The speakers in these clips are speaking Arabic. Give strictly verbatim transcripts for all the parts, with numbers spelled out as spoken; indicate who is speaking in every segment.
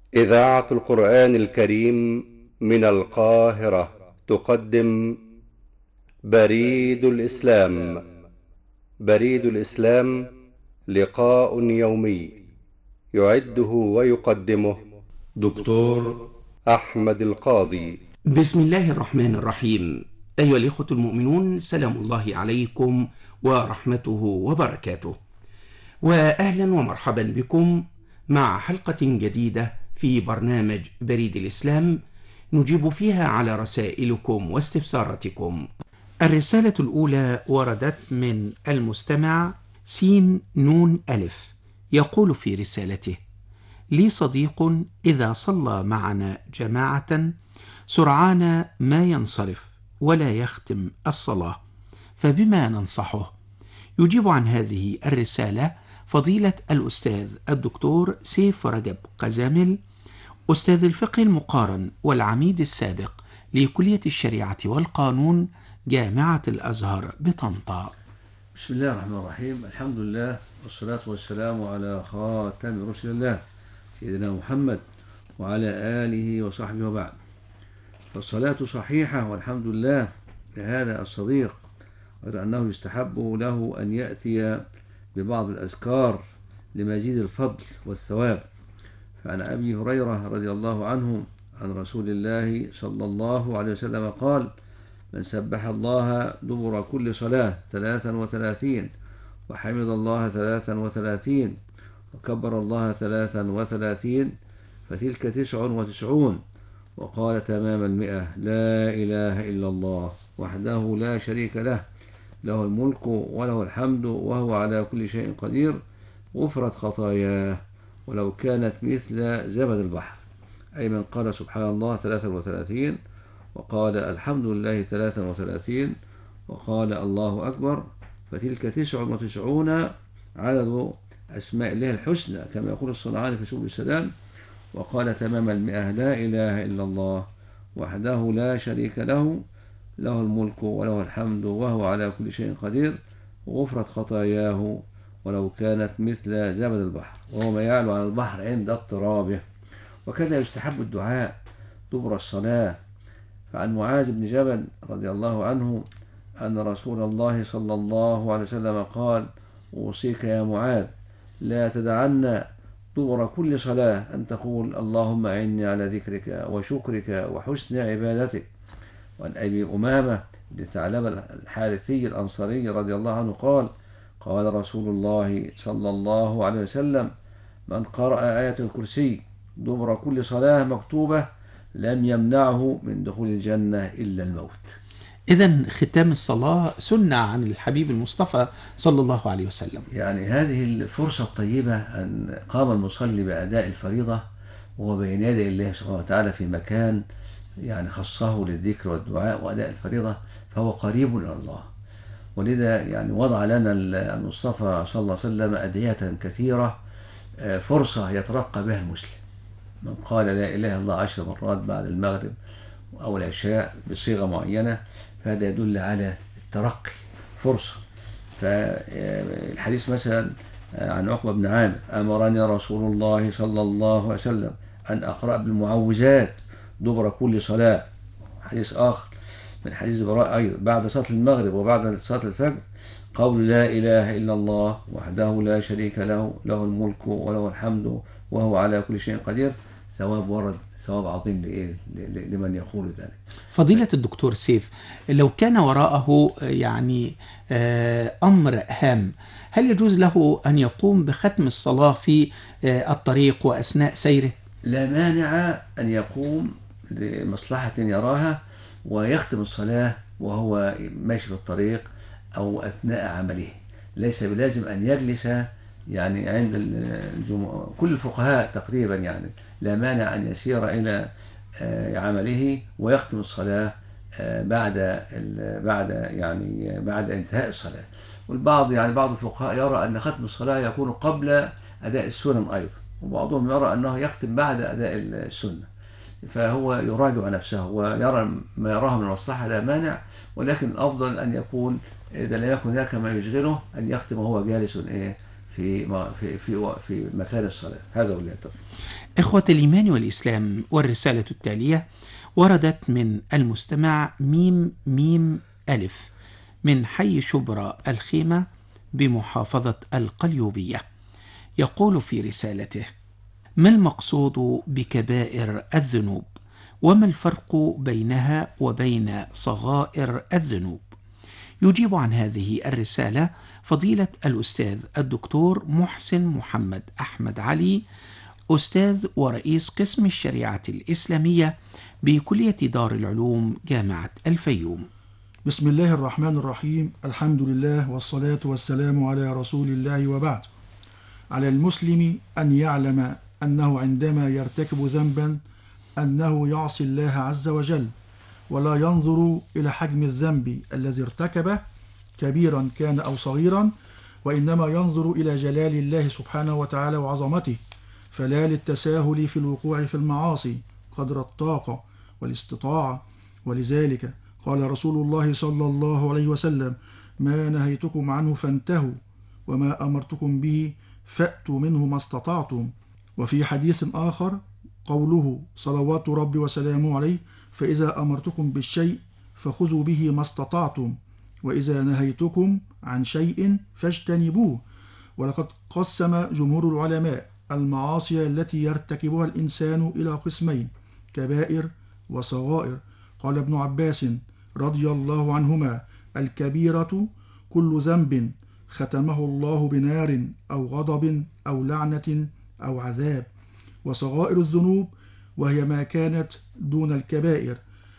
Speaker 1: إذاعة القرآن الكريم من القاهرة تقدم بريد الإسلام. بريد الإسلام لقاء يومي يعده ويقدمه دكتور أحمد القاضي.
Speaker 2: بسم الله الرحمن الرحيم. أيها الإخوة المؤمنون، سلام الله عليكم ورحمته وبركاته، وأهلا ومرحبا بكم مع حلقة جديدة في برنامج بريد الإسلام نجيب فيها على رسائلكم واستفساراتكم. الرسالة الأولى وردت من المستمع سين نون ألف، يقول في رسالته: لي صديق إذا صلى معنا جماعة سرعان ما ينصرف ولا يختم الصلاة، فبما ننصحه؟ يجيب عن هذه الرسالة فضيلة الأستاذ الدكتور سيف رجب قزامل، أستاذ الفقه المقارن والعميد السابق لكلية الشريعة والقانون جامعة الأزهر بطنطا.
Speaker 3: بسم الله الرحمن الرحيم. الحمد لله والصلاة والسلام على خاتم رسل الله سيدنا محمد وعلى آله وصحبه وبعد. فالصلاة صحيحة والحمد لله لهذا الصديق، غير أنه يستحب له أن يأتي ببعض الأذكار لمزيد الفضل والثواب. فعن أبي هريرة رضي الله عنه عن رسول الله صلى الله عليه وسلم قال: من سبح الله دبر كل صلاة ثلاثا وثلاثين وحمد الله ثلاثا وثلاثين وكبر الله ثلاثا وثلاثين فتلك تسع وتسعون، وقال تمام المئة: لا إله إلا الله وحده لا شريك له، له الملك وله الحمد وهو على كل شيء قدير، غفرت خطاياه ولو كانت مثل زبد البحر. أي من قال سبحان الله ثلاثا وثلاثين، وقال الحمد لله ثلاثا وثلاثين، وقال الله أكبر، فتلك تسع وتسعون عدد أسماء الله الحسنى كما يقول الصنعاني في سبل السلام. وقال تمام المئة: لا إله إلا الله وحده لا شريك له، له الملك وله الحمد وهو على كل شيء قدير، وغفرت خطاياه ولو كانت مثل زبد البحر، وهو ما يعلو عن البحر عند اضطرابه. وكذا يستحب الدعاء دبر الصلاة. فعن معاذ بن جبل رضي الله عنه أن رسول الله صلى الله عليه وسلم قال: أوصيك يا معاذ لا تدعن دبر كل صلاة أن تقول اللهم أعني على ذكرك وشكرك وحسن عبادتك. وعن أبي أمامة بن ثعلبة الحارثي الأنصاري رضي الله عنه قال: قال رسول الله صلى الله عليه وسلم: من قرأ آية الكرسي دبر كل صلاة مكتوبة لم يمنعه من دخول الجنة إلا الموت.
Speaker 2: إذن ختام الصلاة سنة عن الحبيب المصطفى صلى الله عليه وسلم.
Speaker 3: يعني هذه الفرصة الطيبة أن قام المصلي بأداء الفريضة وهو بين يدي الله سبحانه وتعالى في مكان يعني خصه للذكر والدعاء وأداء الفريضة، فهو قريب إلى الله. ولذا يعني وضع لنا المصطفى صلى الله عليه وسلم أدعية كثيرة، فرصة يترقى بها المسلم. من قال لا إله إلا الله عشر مرات بعد المغرب أو العشاء بصيغة معينة فهذا يدل على الترقي، فرصة. فالحديث مثلا عن عقبة بن عامر: أمرني رسول الله صلى الله عليه وسلم أن أقرأ بالمعوذات دبر كل صلاة. حديث آخر من حديث براء أيضا بعد صلاة المغرب وبعد صلاة الفجر: قول لا إله إلا الله وحده لا شريك له، له الملك وله الحمد وهو على كل شيء قدير. ثواب ورد، ثواب عظيم لإيه؟ لمن يقول ذلك.
Speaker 2: فضيلة الدكتور سيف، لو كان وراءه يعني أمر هام، هل يجوز له أن يقوم بختم الصلاة في الطريق وأثناء سيره؟
Speaker 3: لا مانع أن يقوم لمصلحة يراها ويختم الصلاة وهو ماشي في الطريق أو أثناء عمله. ليس بلازم أن يجلس يعني عند الجمعة. كل الفقهاء تقريبا يعني لا مانع أن يسير إلى عمله ويختم الصلاة بعد بعد يعني بعد انتهاء الصلاة. والبعض يعني بعض الفقهاء يرى أن ختم الصلاة يكون قبل أداء السنن أيضا، وبعضهم يرى أنه يختم بعد أداء السنة. فهو يراجع نفسه ويرى ما يراه من المصلحة، لا مانع. ولكن الأفضل أن يكون إذا لم يكن هناك ما يشغله أن يختم وهو جالس إيه في في في في, في مكان الصلاة. هذا والله التوفيق.
Speaker 2: إخوة الإيمان والإسلام، والرسالة التالية وردت من المستمع ميم ميم ألف من حي شبرا الخيمة بمحافظة القليوبية. يقول في رسالته: ما المقصود بكبائر الذنوب؟ وما الفرق بينها وبين صغائر الذنوب؟ يجيب عن هذه الرسالة فضيلة الأستاذ الدكتور محسن محمد أحمد علي، أستاذ ورئيس قسم الشريعة الإسلامية بكلية دار العلوم جامعة الفيوم.
Speaker 4: بسم الله الرحمن الرحيم. الحمد لله والصلاة والسلام على رسول الله، وبعد. على المسلم أن يعلم أنه عندما يرتكب ذنبا أنه يعصي الله عز وجل، ولا ينظر إلى حجم الذنب الذي ارتكبه كبيرا كان أو صغيرا، وإنما ينظر إلى جلال الله سبحانه وتعالى وعظمته، فلا للتساهل في الوقوع في المعاصي قدر الطاقة والاستطاعة. ولذلك قال رسول الله صلى الله عليه وسلم: ما نهيتكم عنه فانتهوا، وما أمرتكم به فأتوا منه ما استطعتم. وفي حديث آخر قوله صلوات ربي وسلامه عليه: فإذا أمرتكم بالشيء فخذوا به ما استطعتم، وإذا نهيتكم عن شيء فاجتنبوه. ولقد قسم جمهور العلماء المعاصي التي يرتكبها الإنسان إلى قسمين: كبائر وصغائر. قال ابن عباس رضي الله عنهما: الكبيرة كل ذنب ختمه الله بنار أو غضب أو لعنة أو عذاب. وصغائر الذنوب وهي ما كانت دون الكبائر،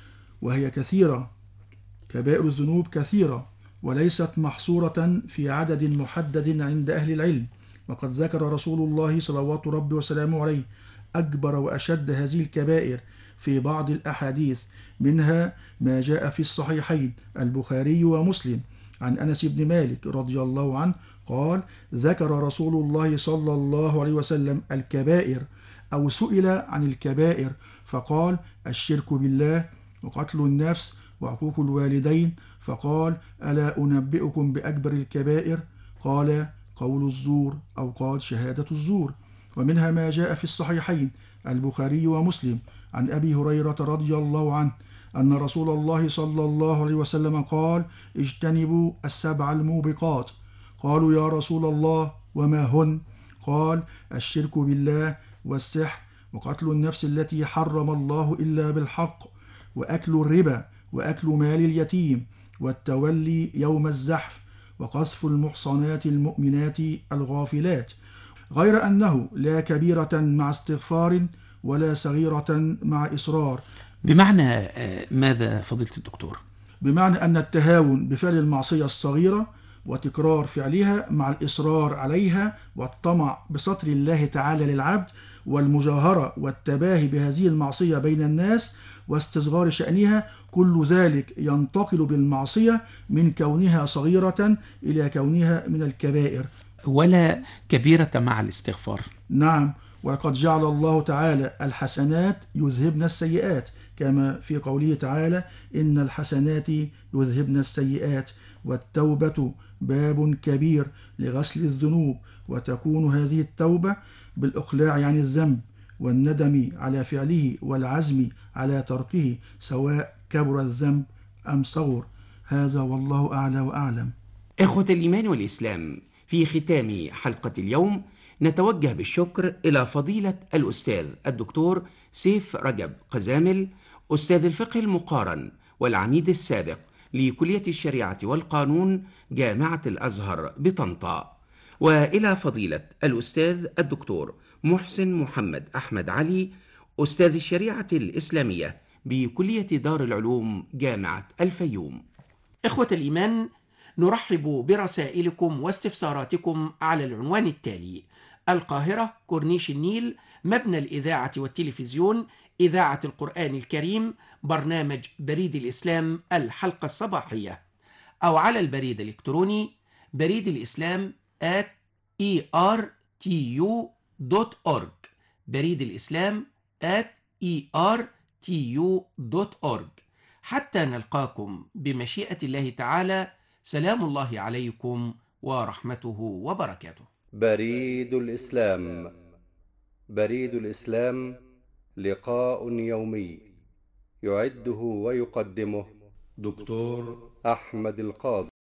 Speaker 4: وهي كثيرة. كبائر الذنوب كثيرة وليست محصورة في عدد محدد عند أهل العلم. وقد ذكر رسول الله صلوات ربي وسلامه عليه أكبر وأشد هذه الكبائر في بعض الأحاديث، منها ما جاء في الصحيحين البخاري ومسلم عن أنس بن مالك رضي الله عنه قال: ذكر رسول الله صلى الله عليه وسلم الكبائر، أو سئل عن الكبائر فقال: الشرك بالله، وقتل النفس، وعقوق الوالدين، فقال: ألا أنبئكم بأكبر الكبائر؟ قال: قول الزور، أو قال شهادة الزور. ومنها ما جاء في الصحيحين البخاري ومسلم عن أبي هريرة رضي الله عنه أن رسول الله صلى الله عليه وسلم قال: اجتنبوا السبع الموبقات. قالوا: يا رسول الله وما هن؟ قال: الشرك بالله، والسحر، وقتل النفس التي حرم الله إلا بالحق، وأكل الربا، وأكل مال اليتيم، والتولي يوم الزحف، وقذف المحصنات المؤمنات الغافلات. غير أنه لا كبيرة مع استغفار ولا صغيرة مع إصرار.
Speaker 2: بمعنى ماذا فضيلة الدكتور؟
Speaker 4: بمعنى أن التهاون بفعل المعصية الصغيرة وتكرار فعلها مع الإصرار عليها، والطمع بستر الله تعالى للعبد، والمجاهرة والتباهي بهذه المعصية بين الناس، واستصغار شأنها، كل ذلك ينتقل بالمعصية من كونها صغيرة إلى كونها من الكبائر.
Speaker 2: ولا كبيرة مع الاستغفار.
Speaker 4: نعم، ولقد جعل الله تعالى الحسنات يذهبن السيئات، كما في قوله تعالى: إن الحسنات يذهبن السيئات. والتوبة باب كبير لغسل الذنوب، وتكون هذه التوبة بالإقلاع عن الذنب والندم على فعله والعزم على تركه، سواء كبر الذنب أم صغر. هذا والله أعلى وأعلم.
Speaker 2: إخوة الإيمان والإسلام، في ختام حلقة اليوم نتوجه بالشكر إلى فضيلة الأستاذ الدكتور سيف رجب قزامل، أستاذ الفقه المقارن والعميد السابق لكلية الشريعة والقانون جامعة الأزهر بطنطا، وإلى فضيلة الأستاذ الدكتور محسن محمد أحمد علي، أستاذ الشريعة الإسلامية بكلية دار العلوم جامعة الفيوم. إخوة الإيمان، نرحب برسائلكم واستفساراتكم على العنوان التالي: القاهرة، كورنيش النيل، مبنى الإذاعة والتلفزيون، إذاعة القرآن الكريم، برنامج بريد الإسلام الحلقة الصباحية، أو على البريد الإلكتروني بريد الإسلام at e r t u dot org، بريد الإسلام at e r t u dot org. حتى نلقاكم بمشيئة الله تعالى، سلام الله عليكم ورحمته وبركاته.
Speaker 1: بريد الإسلام. بريد الإسلام لقاء يومي يعده ويقدمه دكتور أحمد القاضي.